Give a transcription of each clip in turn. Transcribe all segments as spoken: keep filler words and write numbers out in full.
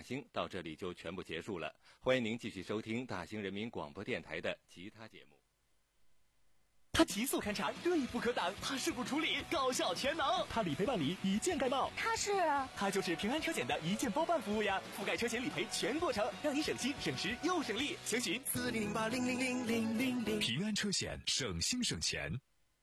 兴到这里就全部结束了。欢迎您继续收听大兴人民广播电台的其他节目。 他提速勘查锐不可挡，他事故处理高效全能，他理赔办理一键盖帽。 他是他就是平安车险的一键包办服务呀，覆盖车险理赔全过程，让你省心省时又省力。详询四零零八零零零零零零。 平安车险，省心省钱。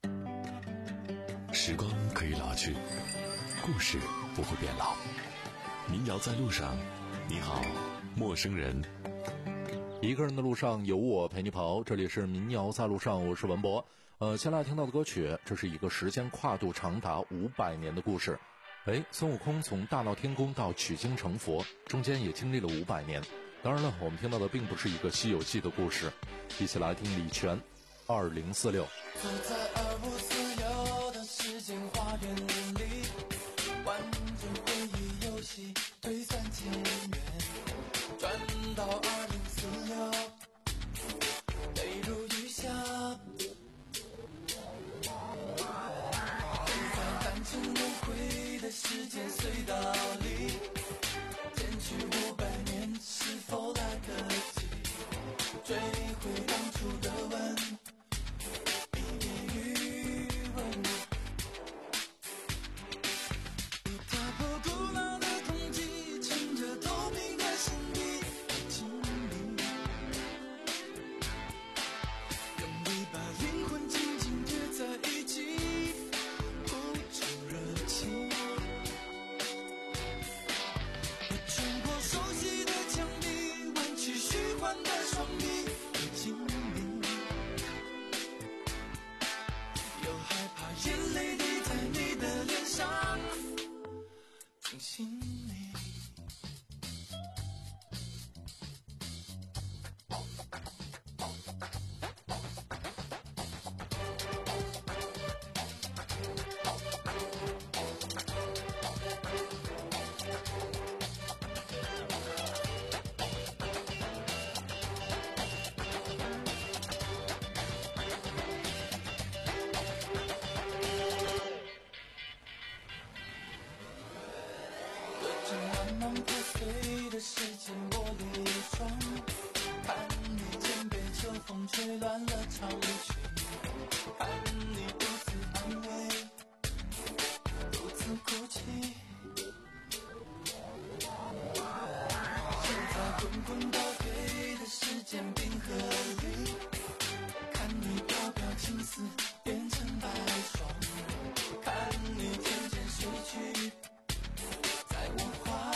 时光可以老去，故事不会变老。民谣在路上，你好，陌生人。 一个人的路上有我陪你跑，这里是民谣在路上，我是文博。呃，先来听到的歌曲，这是一个时间跨度长达五百年的故事。哎，孙悟空从大闹天宫到取经成佛，中间也经历了五百年。当然了，我们听到的并不是一个西游记的故事。一起来听李泉二零四六。 走在二五四六的时间花园里，玩着回忆游戏，推算前缘，转到二零四六，泪如雨下。走在单程轮回的时间隧道里，减去五百年，是否来得及追回当初的吻？时间玻璃窗，看你肩被秋风吹乱了长裙，看你独自安慰，独自哭泣。就在滚滚倒退的时间冰河里，看你飘飘青丝变成白霜，看你渐渐睡去，在我怀。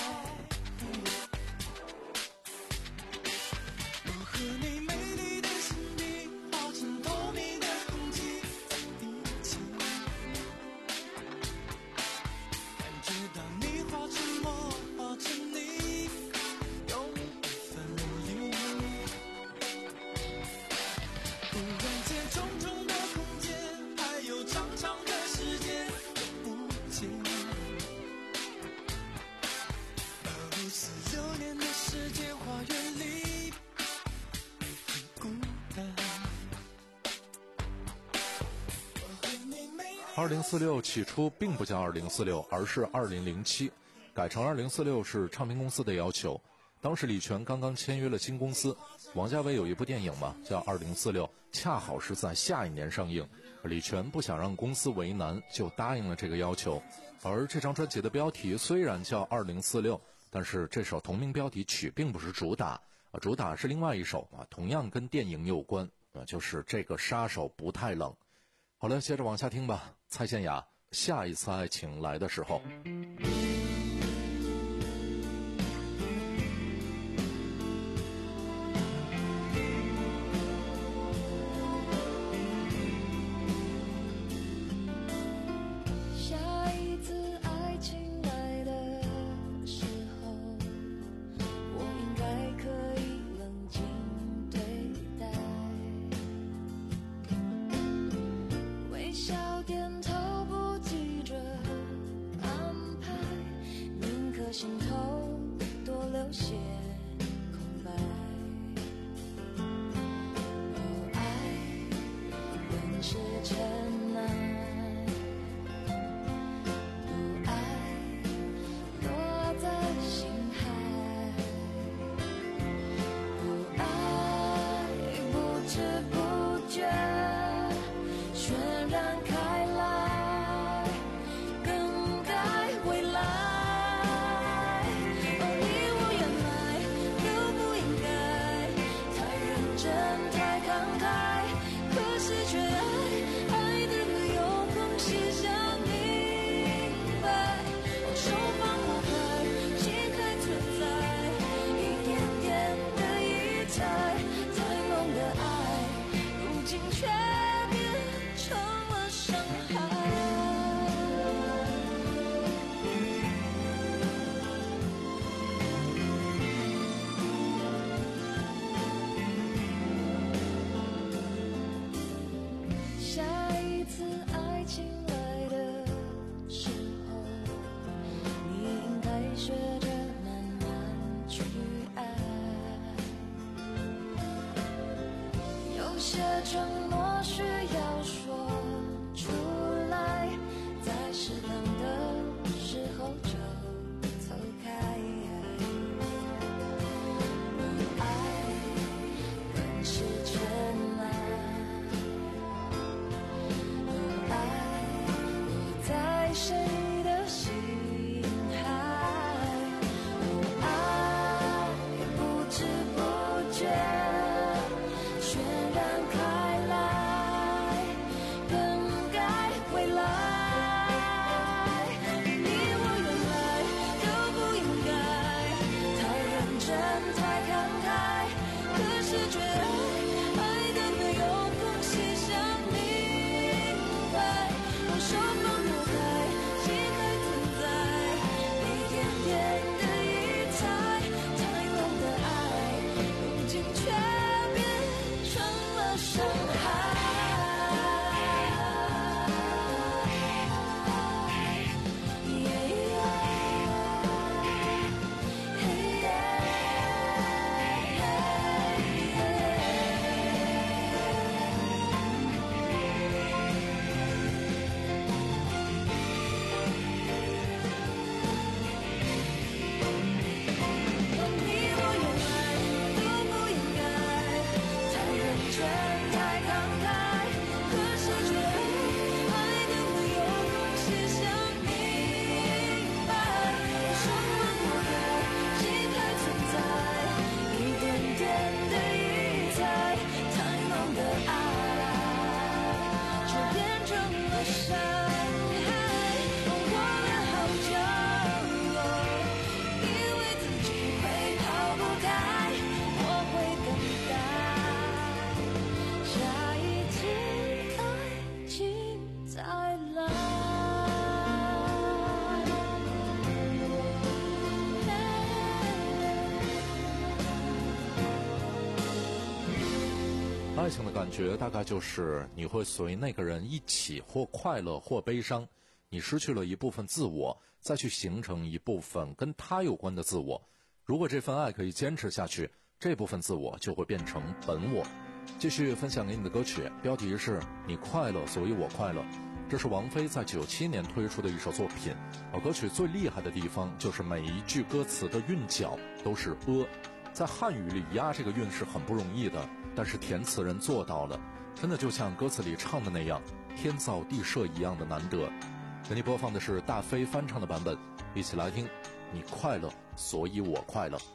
和你美丽的心底化成透明的空气，在一起感觉到你化成我，化成你，永不分离。忽然间重重的空间，还有长长的时间都不见。二五四六年的世界花园里， 二零四六起初并不叫二零四六，而是二零零七，改成二零四六是唱片公司的要求。当时李泉刚刚签约了新公司，王家卫有一部电影嘛，叫二零四六，恰好是在下一年上映。李泉不想让公司为难，就答应了这个要求。而这张专辑的标题虽然叫二零四六，但是这首同名标题曲并不是主打，主打是另外一首啊，同样跟电影有关，就是这个杀手不太冷。好了，接着往下听吧。蔡健雅，下一次爱情来的时候。 下一次爱情来的时候，我应该可以冷静对待，微笑点头不急着安排。 些承诺需要说出来，在适当的时候就走开。爱更是真爱，爱已在谁的心海，爱不知不觉渲染开来，更改未来。你我原来都不应该太认真太慷慨，可是却爱爱得没有缝隙想明白，让手放不开，心还存在，一点点的疑猜，太浓的爱，如今却变成了伤害。你我原来都不应该太认真太慷慨，可是却爱得没有缝隙想明白，手放不开，心还存在，一点点的疑猜，太浓的爱就变成了伤害。过了好久，以为自己会逃不开，我会更改，下一次爱情再来。 爱情的感觉大概就是你会随那个人一起，或快乐或悲伤，你失去了一部分自我，再去形成一部分跟他有关的自我。如果这份爱可以坚持下去，这部分自我就会变成本我。继续分享给你的歌曲，标题是你快乐所以我快乐，这是王菲在九七年推出的一首作品。而歌曲最厉害的地方就是每一句歌词的韵脚都是呃，在汉语里押这个韵是很不容易的，但是填词人做到了，真的就像歌词里唱的那样，天造地设一样的难得。给你播放的是大飞翻唱的版本，一起来听你快乐所以我快乐。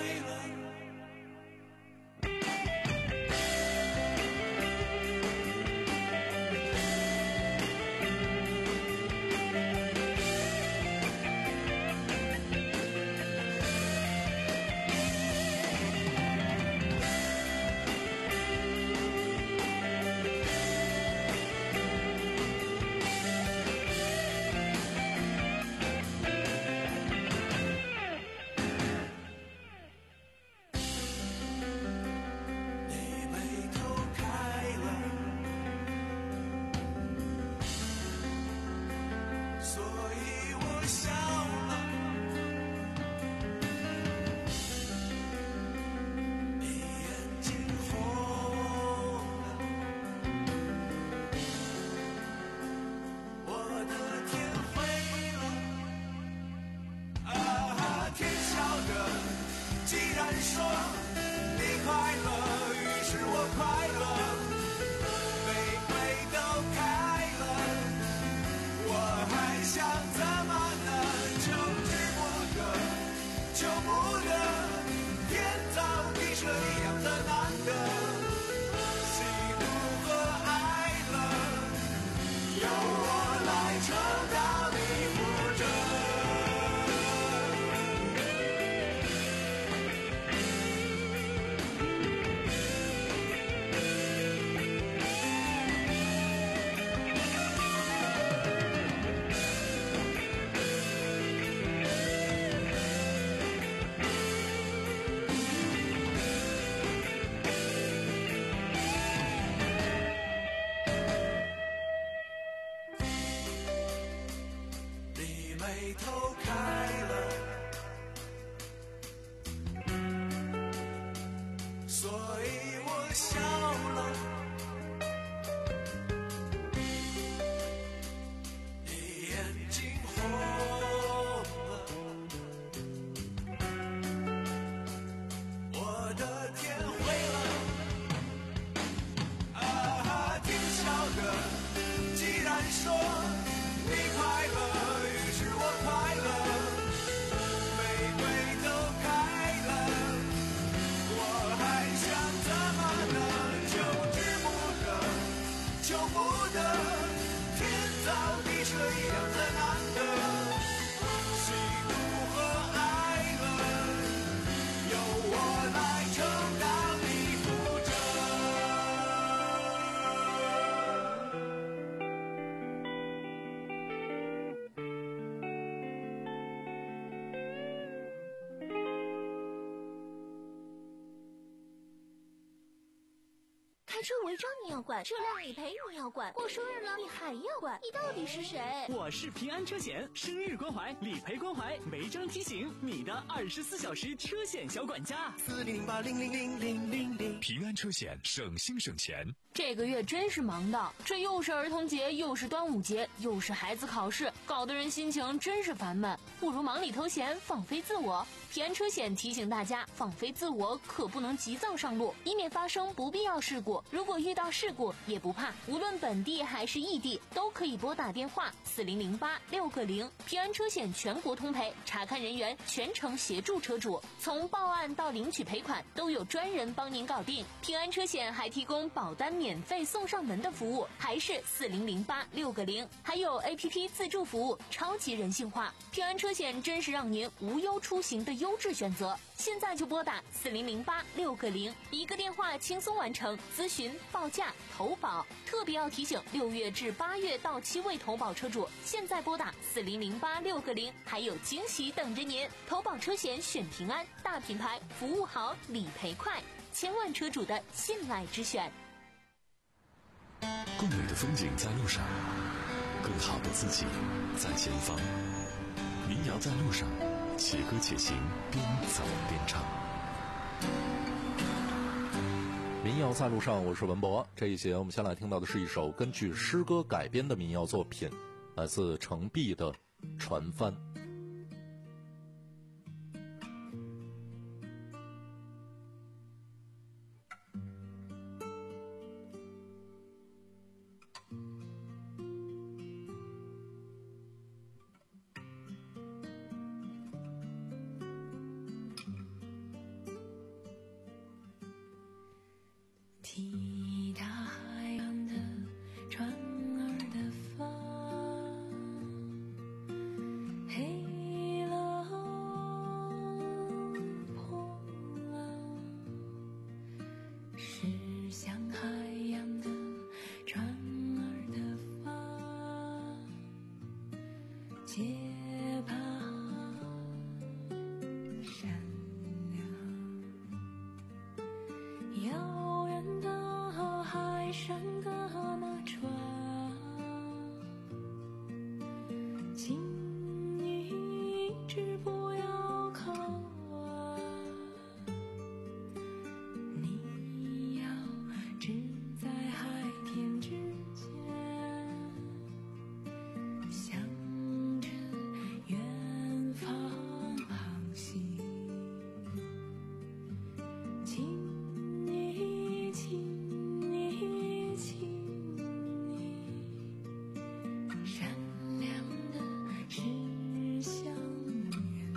我回头开了，所以我笑了。你眼睛红了，我的天灰了。啊，听晓得，既然说你快乐，于是我快乐。玫瑰都开了，我还想怎么呢？就知不得，求不得，天造地设一样的难得。喜怒和哀乐，由我来承担你负责。 开车违章你要管，车辆理赔你要管，过生日了你还要管，你到底是谁？ 我是平安车险，生日关怀，理赔关怀，违章提醒，你的二十四小时车险小管家。 四零零八零零零零零零。 平安车险，省心省钱。 这个月真是忙的，这又是儿童节，又是端午节，又是孩子考试，搞得人心情真是烦闷。不如忙里偷闲，放飞自我。平安车险提醒大家，放飞自我可不能急躁上路，以免发生不必要事故。如果遇到事故也不怕，无论本地还是异地，都可以拨打电话四零零八六个零，平安车险全国通赔，查看人员全程协助车主，从报案到领取赔款都有专人帮您搞定。平安车险还提供保单免费送上门的服务，还是四零零八六个零，还有 A P P 自助服务，超级人性化。平安车险真是让您无忧出行的优质选择，现在就拨打四零零八六个零，一个电话轻松完成咨询、报价、投保。特别要提醒，六月至八月到期未投保车主，现在拨打四零零八六个零，还有惊喜等着您。投保车险选平安，大品牌，服务好，理赔快，千万车主的信赖之选。 更美的风景在路上，更好的自己在前方。民谣在路上，且歌且行，边走边唱。 民谣在路上，我是文博。这一节我们先来听到的是一首根据诗歌改编的民谣作品，来自程璧的《船帆》。 踢踏海岸的船儿的帆，黑了破了，驶向海洋的船儿的帆，洁白善良，遥远的海上的那船，请你一直不要靠岸，你要只在海天之间，向着远方航行，请你，请你，请你，善良的驶向远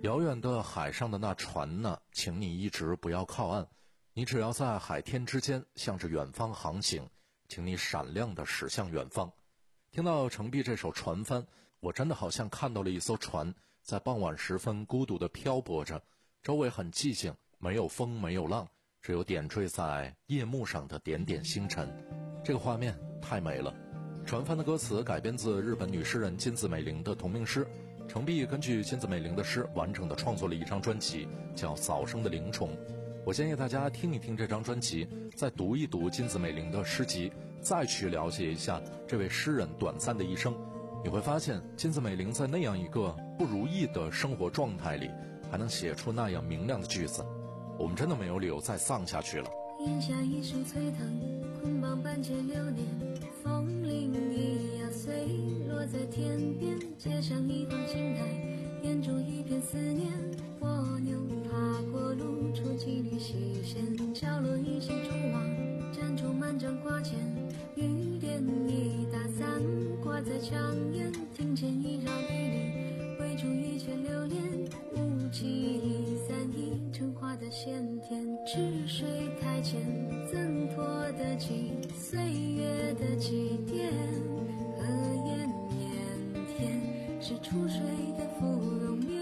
遥远的海上的那船呢，请你一直不要靠岸，你只要在海天之间向着远方航行，请你闪亮地驶向远方。听到程璧这首船帆，我真的好像看到了一艘船在傍晚时分孤独地漂泊着，周围很寂静，没有风没有浪，只有点缀在夜幕上的点点星辰。这个画面太美了。船帆的歌词改编自日本女诗人金子美玲的同名诗，程璧根据金子美玲的诗完整地创作了一张专辑，叫《早生的灵虫》。我建议大家听一听这张专辑，再读一读金子美玲的诗集，再去了解一下这位诗人短暂的一生。你会发现金子美玲在那样一个不如意的生活状态里，还能写出那样明亮的句子，我们真的没有理由再丧下去了。 檐下一树翠藤，捆绑半千流年，风铃一摇碎，落在天边，街上一方青苔，眼中一片思念。蜗牛爬过路，出几缕细线，角落一行蛛网，粘出满张挂件。雨点一打伞，挂在墙沿，庭前一绕绿篱，围住一圈流连。雾气一散，一成花的鲜甜，池水台前，挣脱得起岁月的祭奠。荷叶绵天，是出水的芙蓉面。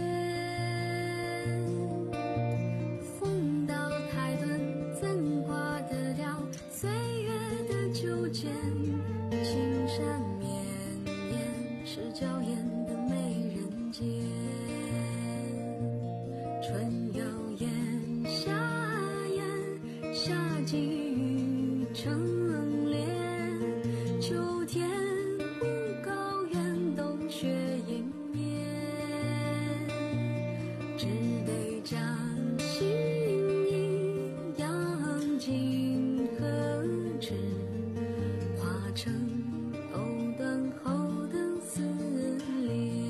风到台顿，怎挂得了岁月的纠结？青山绵延，是娇艳的美人间。春有燕，夏燕，夏季雨成莲。秋天无高原，冬雪迎面。只得将心意扬进河池，化成藕断后的丝连。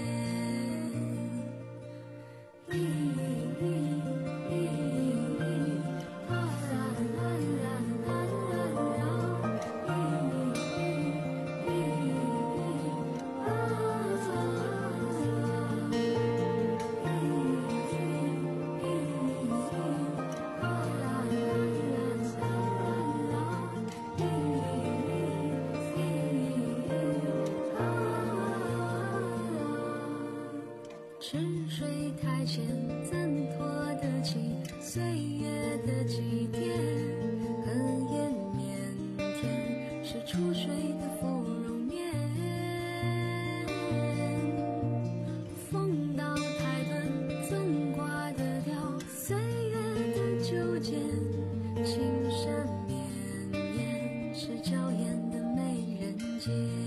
池水台前，怎拖得起岁月的祭奠？荷叶绵天，是出水的芙蓉面。风到台顿，怎挂得了岁月的纠结？青山绵延，是娇艳的美人间。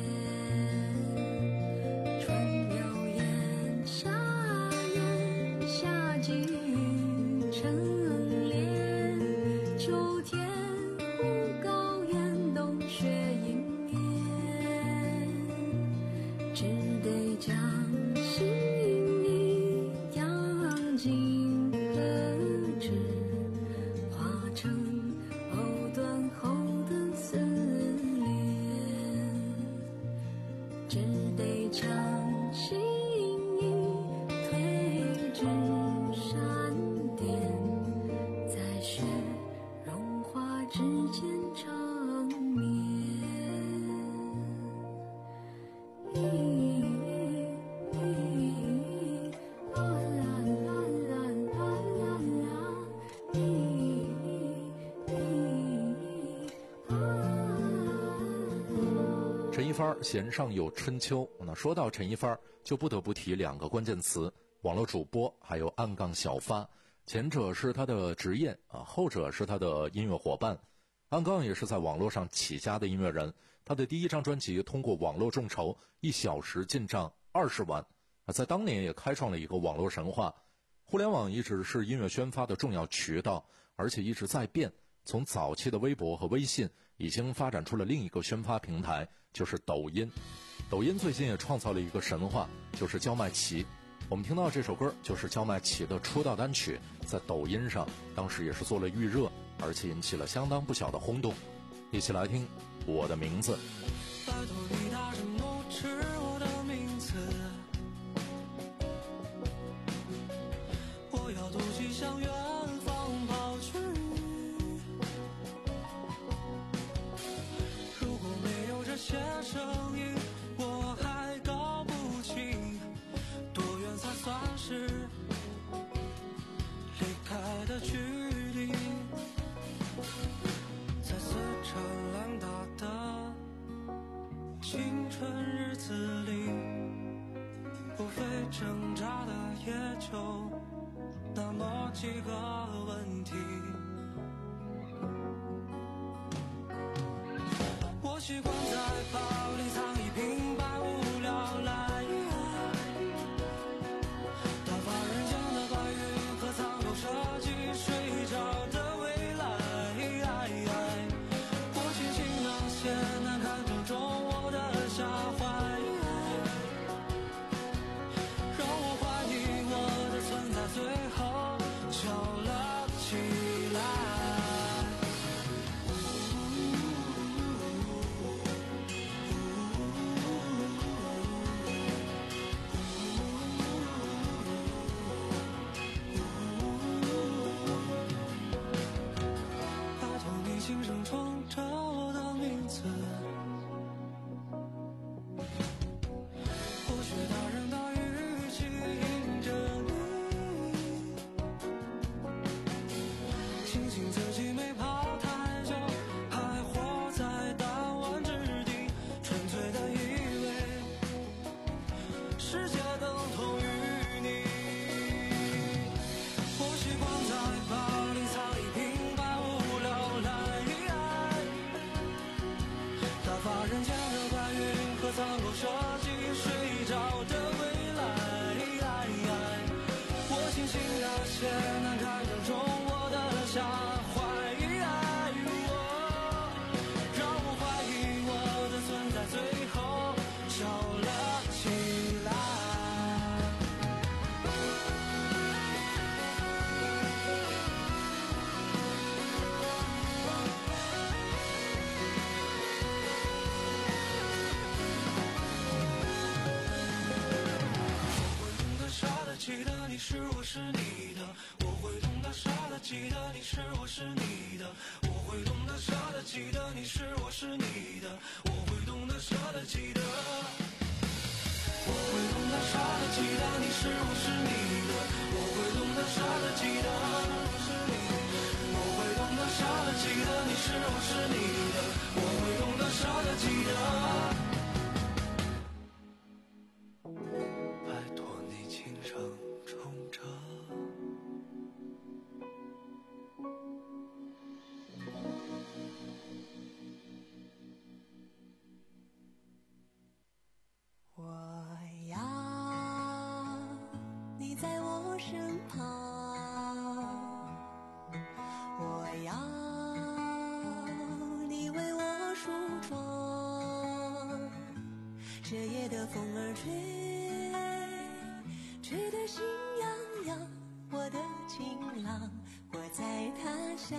陈一发弦上有春秋。那说到陈一发，就不得不提两个关键词：网络主播，还有暗杠小发。前者是他的职业啊，后者是他的音乐伙伴。暗杠也是在网络上起家的音乐人，他的第一张专辑通过网络众筹，一小时进账二十万啊，在当年也开创了一个网络神话。互联网一直是音乐宣发的重要渠道，而且一直在变。从早期的微博和微信，已经发展出了另一个宣发平台，就是抖音。抖音最近也创造了一个神话，就是焦麦琪。我们听到这首歌就是焦麦琪的出道单曲，在抖音上当时也是做了预热，而且引起了相当不小的轰动。一起来听我的名字。 拜托你大声怒斥我的名字， 也就那么几个问题。我习惯在包里藏一瓶百无聊赖，打发人间的白云和苍狗设计睡着的未来。我庆幸那些难堪正中我的下怀，让我怀疑我的存在最后笑了起来。轻声冲着我的名字，或许大人的语气迎着你，庆幸自己没跑太久，还活在弹丸之地，纯粹的以为世界等同于你。我习惯在包里藏一瓶百无聊赖，打发人间的白云和苍狗设计睡着的未来。我庆幸那些难堪正中我的下怀，让我怀疑我的存在最后笑了起来。记得你是我是你的，我会懂得傻的记得你是我是你的，我会懂得傻的记得你是我是你的，我会懂得傻的记得，我会懂得傻的记得你是我是你的，我会懂得傻的记得，我会懂得傻的记得你是我是你的，我会懂得傻的记得。 这夜的风儿吹，吹得心痒痒，我的情郎，我在他乡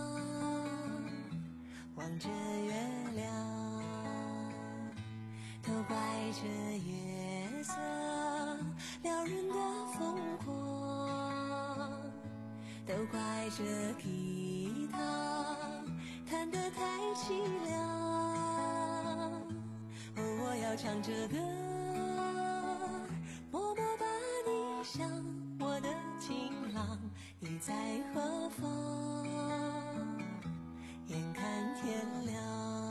望着月亮，都怪这月色撩人的疯狂，都怪这吉他弹得太凄凉。我要唱着歌，默默把你想，我的情郎，你在何方？眼看天亮，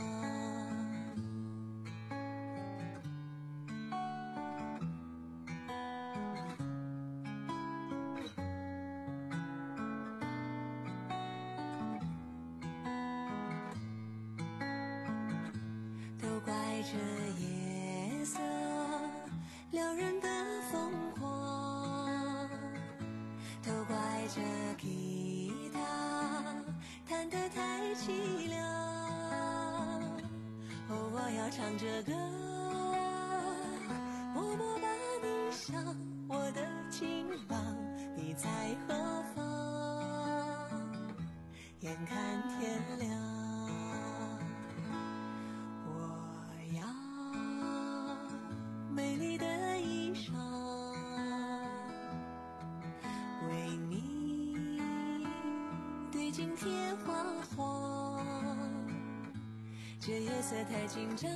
都怪这夜色撩人的疯狂，都怪这吉他弹得太凄凉。哦，我要唱着歌，默默把你想，我的情郎，你在何方？眼看天亮。美丽的衣裳为你对镜贴花黄，这夜色太紧张，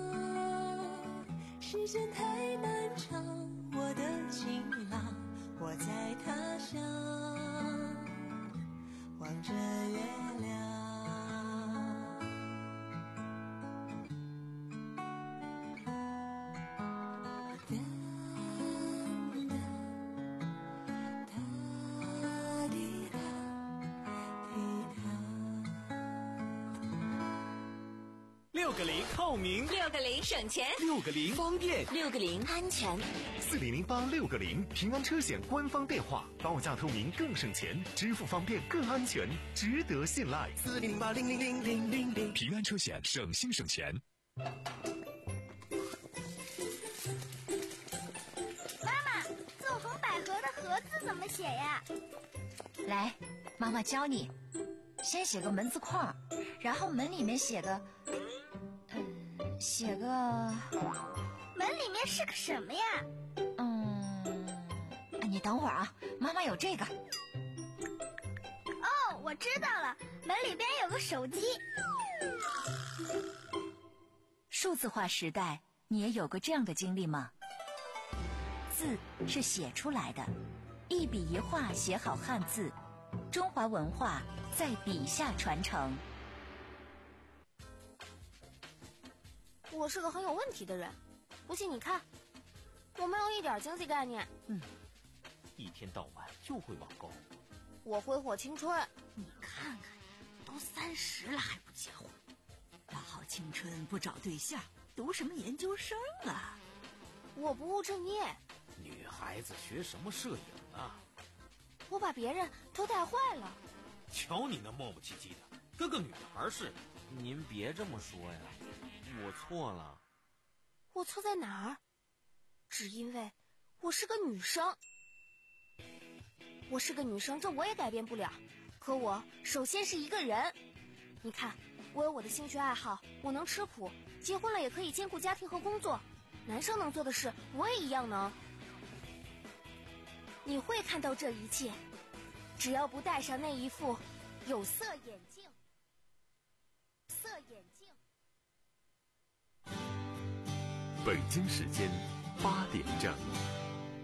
时间太漫长，我的情郎，我在他乡望着月亮。 六个零透明， 六个零省钱， 六个零方便， 六个零安全。 四零零八六个零平安车险官方电话，报价透明更省钱，支付方便更安全，值得信赖。 四零零八零零零零零零， 平安车险省心省钱。 妈妈，纵横捭阖的阖字怎么写呀？ 来，妈妈教你。先写个门字框，然后门里面写个，嗯，写个， 门里面是个什么呀？ 嗯，你等会儿啊，妈妈有这个。 哦，我知道了，门里边有个手机。 数字化时代，你也有过这样的经历吗？字是写出来的，一笔一画写好汉字，中华文化在笔下传承。 我是个很有问题的人，不信你看，我没有一点经济概念。 嗯，一天到晚就会网购。 我挥霍青春。 你看看，都三十了还不结婚，大好青春不找对象，读什么研究生啊？ 我不务正业。 女孩子学什么摄影啊？ 我把别人都带坏了。 瞧你那磨磨唧唧的，跟个女孩似的。您别这么说呀，我错了。 我错在哪儿？只因为我是个女生。我是个女生，这我也改变不了。可我首先是一个人。你看，我有我的兴趣爱好，我能吃苦，结婚了也可以兼顾家庭和工作。男生能做的事，我也一样能。你会看到这一切，只要不戴上那一副有色眼镜。色眼镜。 北京时间八点整。